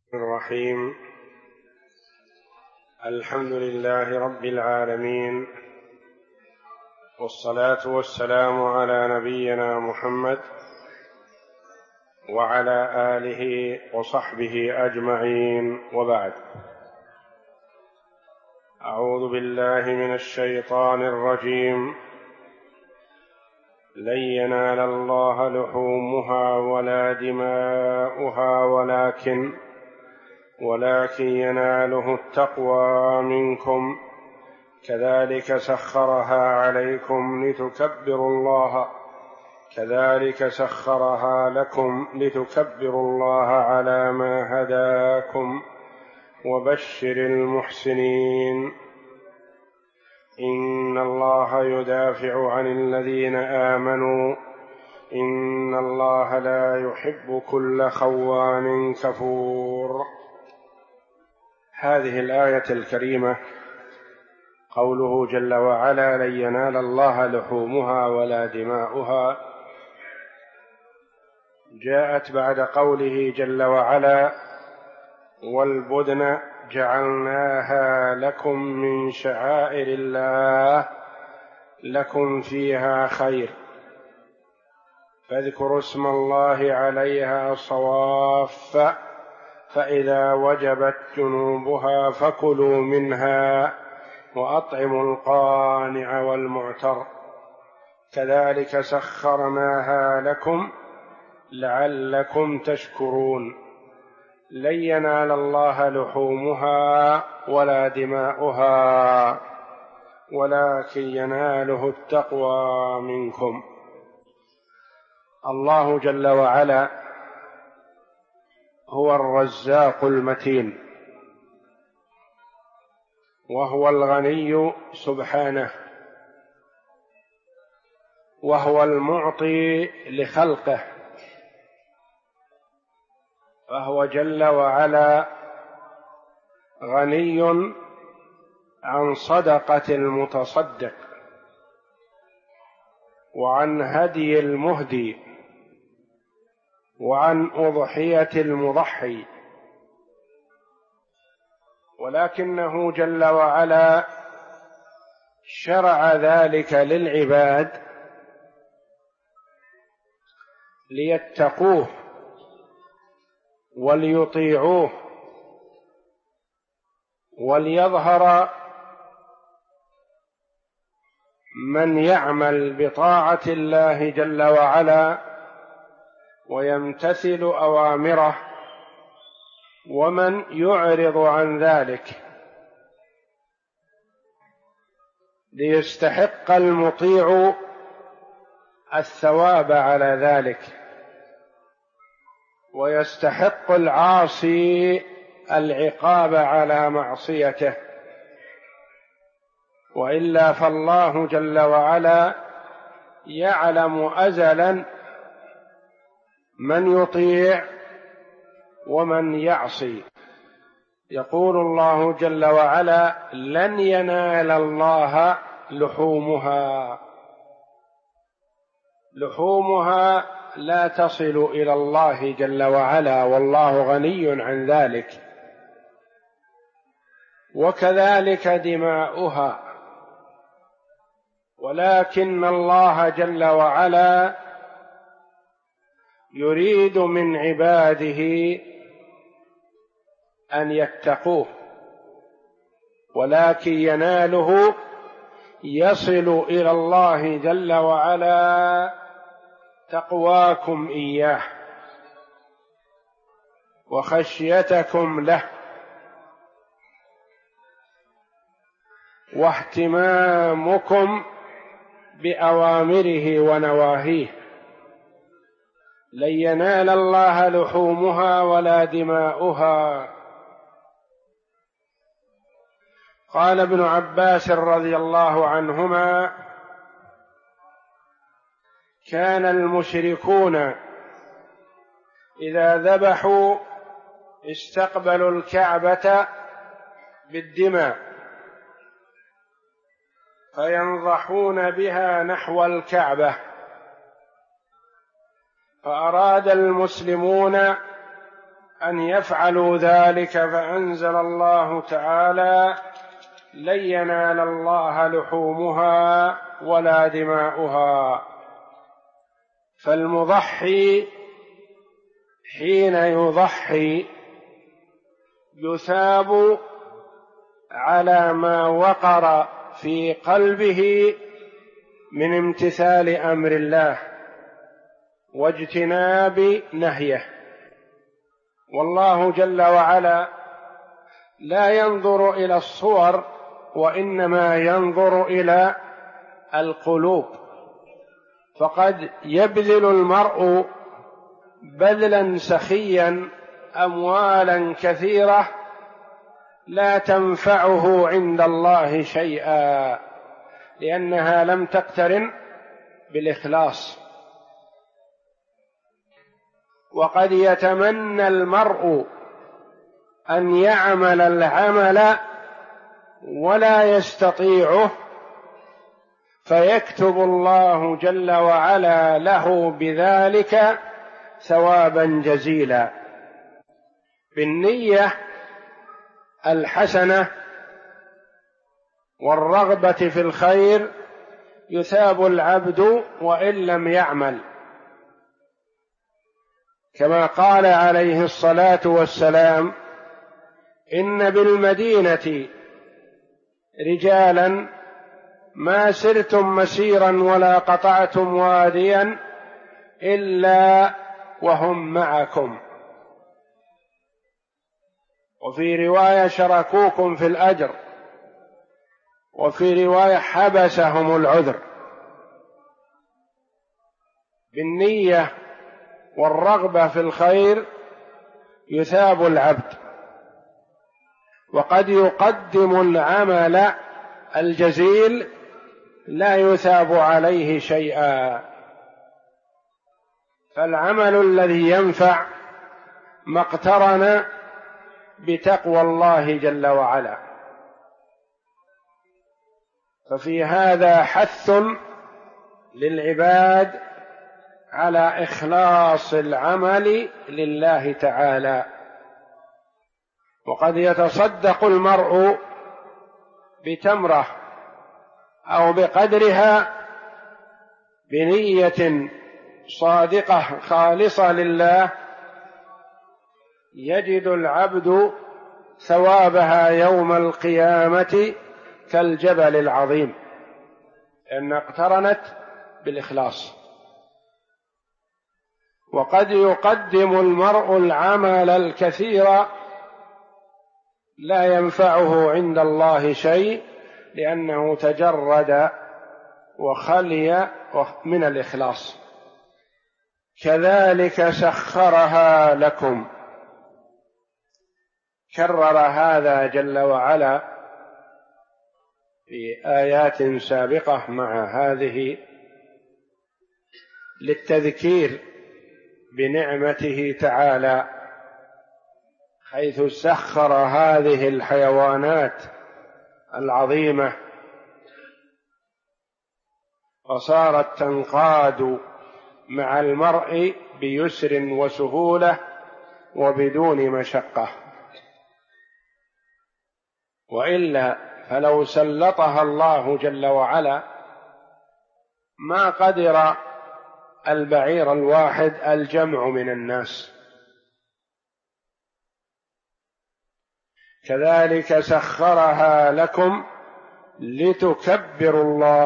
الرحيم. الحمد لله رب العالمين، والصلاة والسلام على نبينا محمد وعلى آله وصحبه أجمعين، وبعد. أعوذ بالله من الشيطان الرجيم. لن ينال الله لحومها ولا دماؤها ولكن يناله التقوى منكم، كذلك سخرها لكم لتكبروا الله على ما هداكم، وبشر المحسنين. إن الله يدافع عن الذين آمنوا، إن الله لا يحب كل خوان كفور. هذه الآية الكريمة قوله جل وعلا: لن ينال الله لحومها ولا دماؤها، جاءت بعد قوله جل وعلا: والبدن جعلناها لكم من شعائر الله لكم فيها خير، فاذكروا اسم الله عليها صواف، فإذا وجبت جنوبها فكلوا منها وأطعموا القانع والمعتر، كذلك سخرناها لكم لعلكم تشكرون. لن ينال الله لحومها ولا دماؤها ولكن يناله التقوى منكم. الله جل وعلا هو الرزاق المتين، وهو الغني سبحانه، وهو المعطي لخلقه، فهو جل وعلا غني عن صدقة المتصدق، وعن هدي المهدي، وعن أضحية المضحي، ولكنه جل وعلا شرع ذلك للعباد ليتقوه وليطيعوه، وليظهر من يعمل بطاعة الله جل وعلا ويمتثل أوامره، ومن يعرض عن ذلك، ليستحق المطيع الثواب على ذلك، ويستحق العاصي العقاب على معصيته. وإلا فالله جل وعلا يعلم أزلا من يطيع ومن يعصي. يقول الله جل وعلا: لن ينال الله لحومها لا تصل إلى الله جل وعلا، والله غني عن ذلك، وكذلك دماؤها، ولكن الله جل وعلا يريد من عباده أن يتقوه، ولكن يناله، يصل إلى الله جل وعلا تقواكم إياه وخشيتكم له واهتمامكم بأوامره ونواهيه. لن ينال الله لحومها ولا دماؤها. قال ابن عباس رضي الله عنهما: كان المشركون إذا ذبحوا استقبلوا الكعبة بالدماء، فينضحون بها نحو الكعبة، فأراد المسلمون أن يفعلوا ذلك، فأنزل الله تعالى: لن ينال الله لحومها ولا دماؤها. فالمضحي حين يضحي يثاب على ما وقر في قلبه من امتثال أمر الله واجتناب نهيه. والله جل وعلا لا ينظر إلى الصور، وإنما ينظر إلى القلوب. فقد يبذل المرء بذلا سخيا أموالا كثيرة لا تنفعه عند الله شيئا، لأنها لم تقترن بالإخلاص. وقد يتمنى المرء أن يعمل العمل ولا يستطيعه، فيكتب الله جل وعلا له بذلك ثوابا جزيلا. بالنية الحسنة والرغبة في الخير يثاب العبد وإن لم يعمل، كما قال عليه الصلاة والسلام: إن بالمدينة رجالا ما سرتم مسيرا ولا قطعتم واديا إلا وهم معكم، وفي رواية شركوكم في الأجر، وفي رواية حبسهم العذر. بالنية والرغبة في الخير يثاب العبد. وقد يقدم العمل الجزيل لا يثاب عليه شيئا. فالعمل الذي ينفع ما اقترن بتقوى الله جل وعلا. ففي هذا حث للعباد على إخلاص العمل لله تعالى. وقد يتصدق المرء بتمرة أو بقدرها بنية صادقة خالصة لله، يجد العبد ثوابها يوم القيامة كالجبل العظيم، لأن اقترنت بالإخلاص. وقد يقدم المرء العمل الكثير لا ينفعه عند الله شيء، لأنه تجرد وخلي من الإخلاص. كذلك سخرها لكم. كرر هذا جل وعلا في آيات سابقة مع هذه للتذكير بنعمته تعالى، حيث سخر هذه الحيوانات العظيمة وصارت تنقاد مع المرء بيسر وسهولة وبدون مشقة. وإلا فلو سلطها الله جل وعلا ما قدر البعير الواحد الجمع من الناس. كذلك سخرها لكم لتكبروا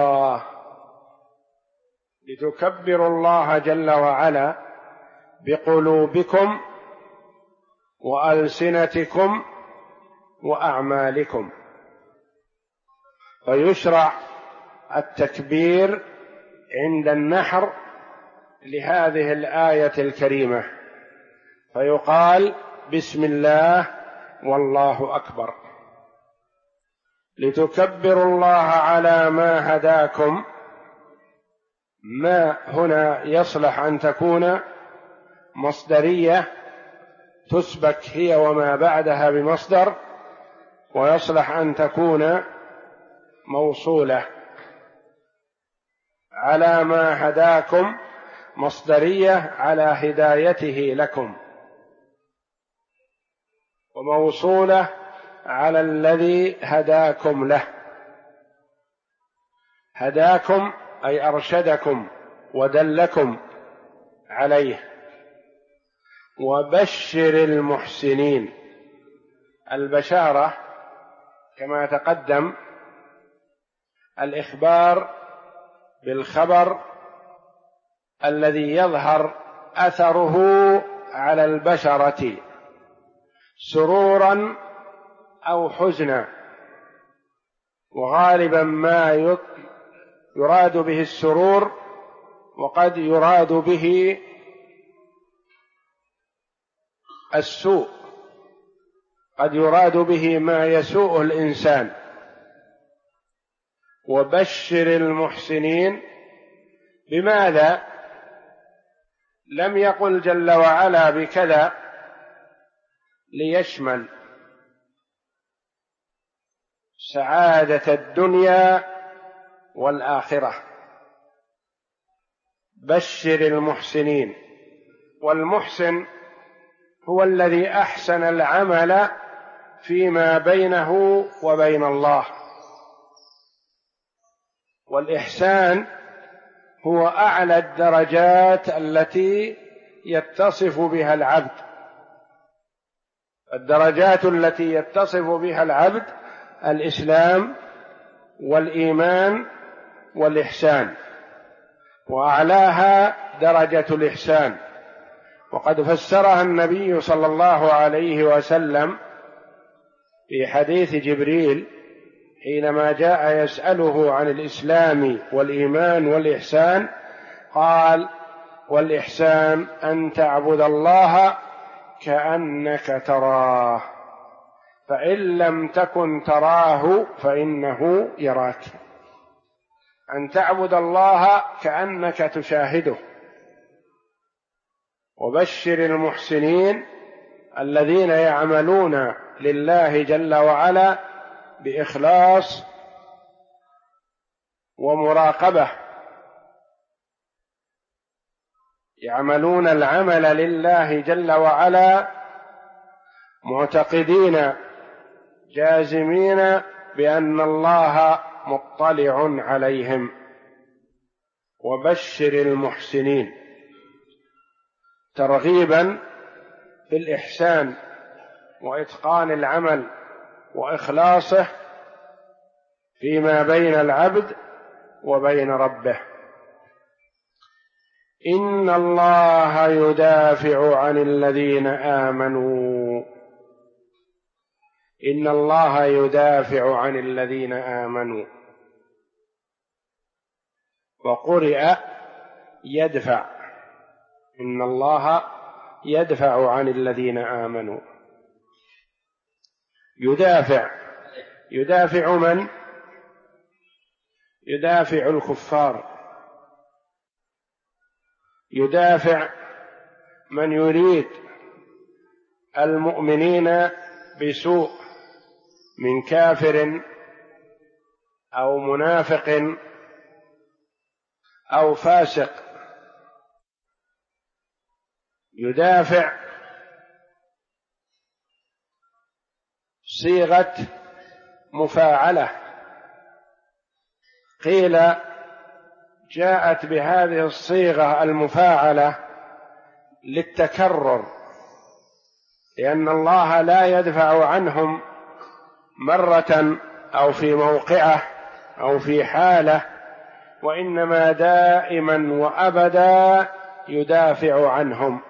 الله جل وعلا بقلوبكم وألسنتكم وأعمالكم. فيشرع التكبير عند النحر لهذه الآية الكريمة، فيقال: بسم الله والله أكبر، لتكبروا الله على ما هداكم. ما هنا يصلح أن تكون مصدرية تسبك هي وما بعدها بمصدر، ويصلح أن تكون موصولة. على ما هداكم مصدرية على هدايته لكم، وموصولة على الذي هداكم له. هداكم أي أرشدكم ودلكم عليه. وبشر المحسنين. البشارة كما تقدم الإخبار بالخبر الذي يظهر أثره على البشرة سرورا أو حزنا، وغالبا ما يراد به السرور، وقد يراد به السوء، قد يراد به ما يسوء الإنسان. وبشر المحسنين. بماذا لم يقل جل وعلا بكذا؟ ليشمل سعادة الدنيا والآخرة. بشر المحسنين. والمحسن هو الذي أحسن العمل فيما بينه وبين الله. والإحسان هو أعلى الدرجات التي يتصف بها العبد. الدرجات التي يتصف بها العبد الإسلام والإيمان والإحسان، وأعلاها درجة الإحسان. وقد فسرها النبي صلى الله عليه وسلم في حديث جبريل حينما جاء يسأله عن الإسلام والإيمان والإحسان، قال: والإحسان أن تعبد الله كأنك تراه، فإن لم تكن تراه فإنه يراك. أن تعبد الله كأنك تشاهده. وبشر المحسنين الذين يعملون لله جل وعلا بإخلاص ومراقبة، يعملون العمل لله جل وعلا معتقدين جازمين بأن الله مطلع عليهم. وبشر المحسنين ترغيبا في الإحسان وإتقان العمل وإخلاصه فيما بين العبد وبين ربه. إن الله يدافع عن الذين آمنوا. إن الله يدافع عن الذين آمنوا. وقرئ يدفع. إن الله يدفع عن الذين آمنوا. يدافع. يدافع من؟ يدافع الكفار. يدافع من يريد المؤمنين بسوء من كافر أو منافق أو فاسق. يدافع صيغة مفاعلة، قيل جاءت بهذه الصيغة المفاعلة للتكرر، لأن الله لا يدفع عنهم مرة أو في موقعة أو في حالة، وإنما دائما وأبدا يدافع عنهم.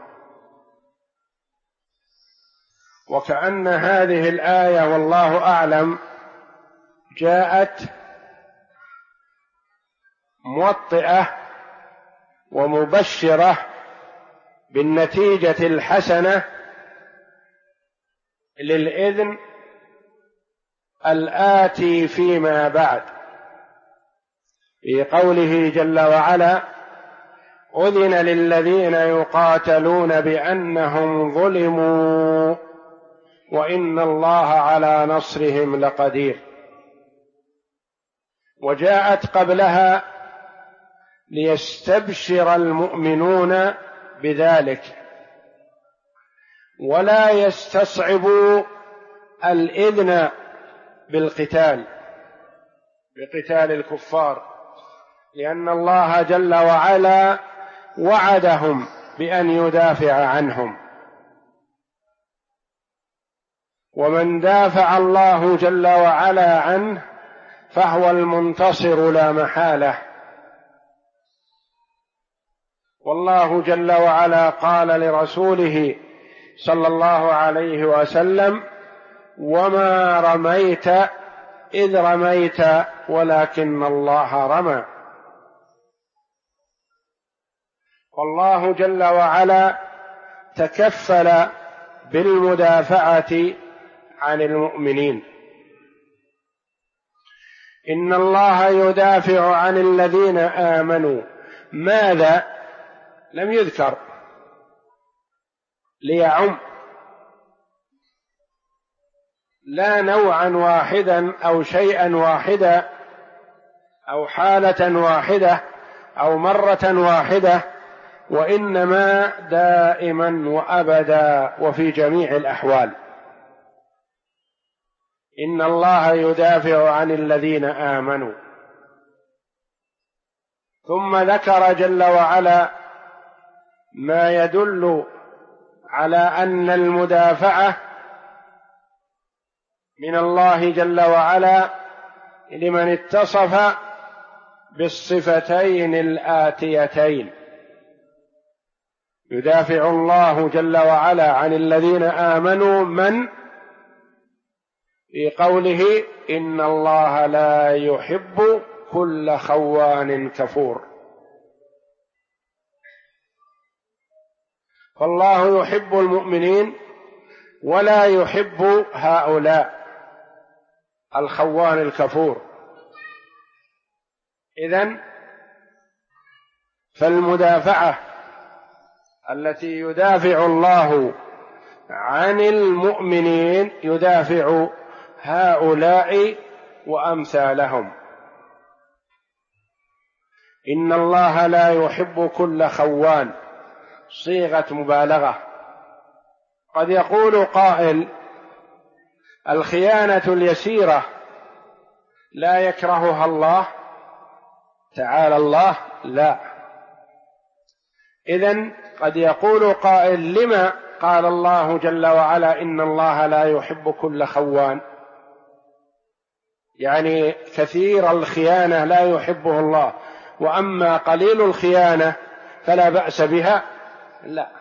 وكأن هذه الآية والله أعلم جاءت موطئة ومبشرة بالنتيجة الحسنة للإذن الآتي فيما بعد، في قوله جل وعلا: أذن للذين يقاتلون بأنهم ظلموا وإن الله على نصرهم لقدير. وجاءت قبلها ليستبشر المؤمنون بذلك ولا يستصعبوا الإذن بالقتال، بقتال الكفار، لأن الله جل وعلا وعدهم بأن يدافع عنهم، ومن دافع الله جل وعلا عنه فهو المنتصر لا محالة. والله جل وعلا قال لرسوله صلى الله عليه وسلم: وما رميت إذ رميت ولكن الله رمى. والله جل وعلا تكفل بالمدافعة عن المؤمنين. إن الله يدافع عن الذين آمنوا. ماذا؟ لم يذكر ليعم، لا نوعا واحدا أو شيئا واحدا أو حالة واحدة أو مرة واحدة، وإنما دائما وأبدا وفي جميع الأحوال. إن الله يدافع عن الذين آمنوا. ثم ذكر جل وعلا ما يدل على أن المدافعة من الله جل وعلا لمن اتصف بالصفتين الآتيتين. يدافع الله جل وعلا عن الذين آمنوا من؟ في قوله: إن الله لا يحب كل خوان كفور. فالله يحب المؤمنين ولا يحب هؤلاء الخوان الكفور. إذن فالمدافعة التي يدافع الله عن المؤمنين يدافع هؤلاء وأمثالهم. إن الله لا يحب كل خوان، صيغة مبالغة. قد يقول قائل: الخيانة اليسيرة لا يكرهها الله تعالى الله؟ لا. إذن قد يقول قائل: لما قال الله جل وعلا إن الله لا يحب كل خوان؟ يعني كثير الخيانة لا يحبه الله، وأما قليل الخيانة فلا بأس بها؟ لا.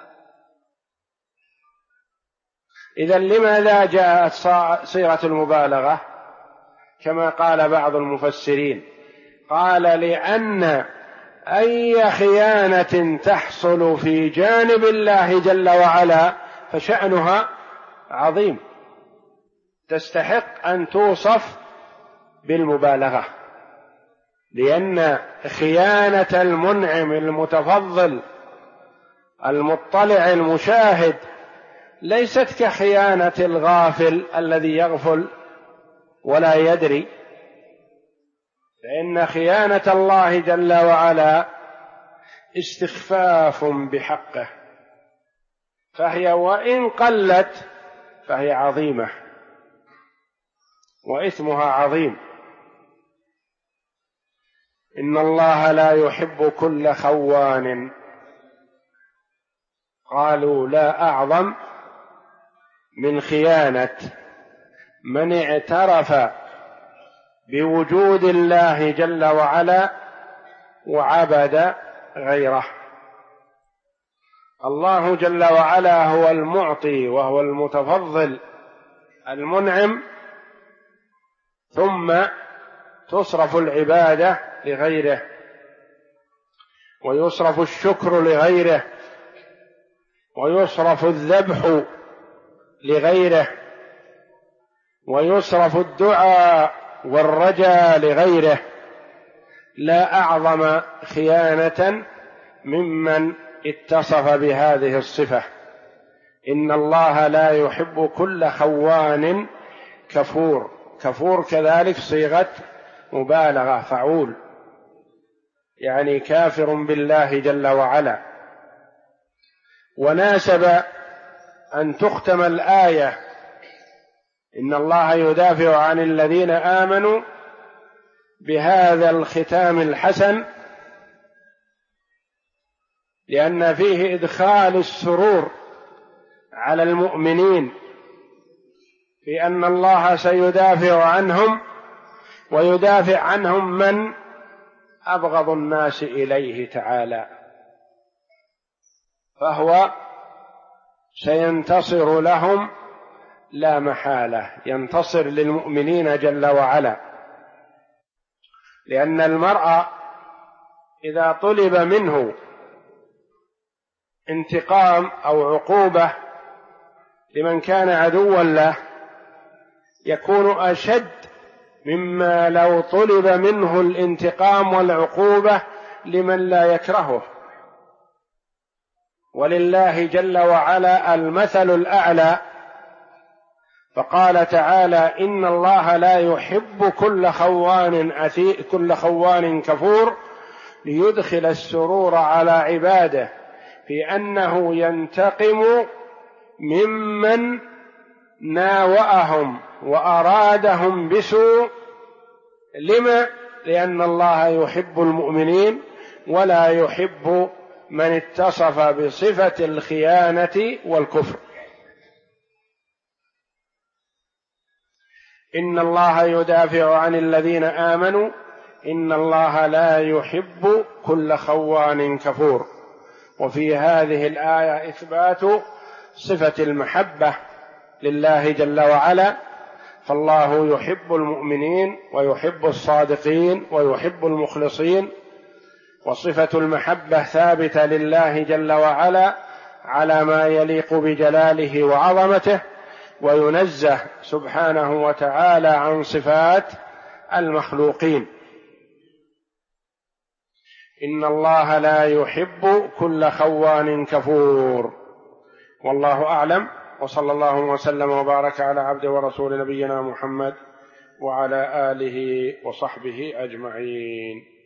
إذن لماذا جاءت صيغة المبالغة كما قال بعض المفسرين؟ قال: لأن أي خيانة تحصل في جانب الله جل وعلا فشأنها عظيم، تستحق أن توصف بالمبالغة، لأن خيانة المنعم المتفضل المطلع المشاهد ليست كخيانة الغافل الذي يغفل ولا يدري، فإن خيانة الله جل وعلا استخفاف بحقه، فهي وإن قلت فهي عظيمة وإثمها عظيم. إن الله لا يحب كل خوان. قالوا: لا أعظم من خيانة من اعترف بوجود الله جل وعلا وعبد غيره. الله جل وعلا هو المعطي وهو المتفضل المنعم، ثم تصرف العبادة لغيره، ويصرف الشكر لغيره، ويصرف الذبح لغيره، ويصرف الدعاء والرجاء لغيره. لا أعظم خيانة ممن اتصف بهذه الصفة. إن الله لا يحب كل خوان كفور. كفور كذلك صيغة مبالغة، فعول، يعني كافر بالله جل وعلا. وناسب أن تختم الآية إن الله يدافع عن الذين آمنوا بهذا الختام الحسن، لأن فيه إدخال السرور على المؤمنين في أن الله سيدافع عنهم، ويدافع عنهم من أبغض الناس إليه تعالى، فهو سينتصر لهم لا محالة، ينتصر للمؤمنين جل وعلا. لأن المرء إذا طلب منه انتقام أو عقوبة لمن كان عدوا له يكون أشد مما لو طلب منه الانتقام والعقوبة لمن لا يكرهه. ولله جل وعلا المثل الأعلى، فقال تعالى: إن الله لا يحب كل خوان كفور، ليدخل السرور على عباده في أنه ينتقم ممن ناوأهم وأرادهم بسوء. لما؟ لأن الله يحب المؤمنين ولا يحب من اتصف بصفة الخيانة والكفر. إن الله يدافع عن الذين آمنوا إن الله لا يحب كل خوان كفور. وفي هذه الآية إثبات صفة المحبة لله جل وعلا، فالله يحب المؤمنين ويحب الصادقين ويحب المخلصين، وصفة المحبة ثابتة لله جل وعلا على ما يليق بجلاله وعظمته، وينزه سبحانه وتعالى عن صفات المخلوقين. إن الله لا يحب كل خوان كفور. والله أعلم، وصلى الله وسلم وبارك على عبده ورسول نبينا محمد وعلى آله وصحبه أجمعين.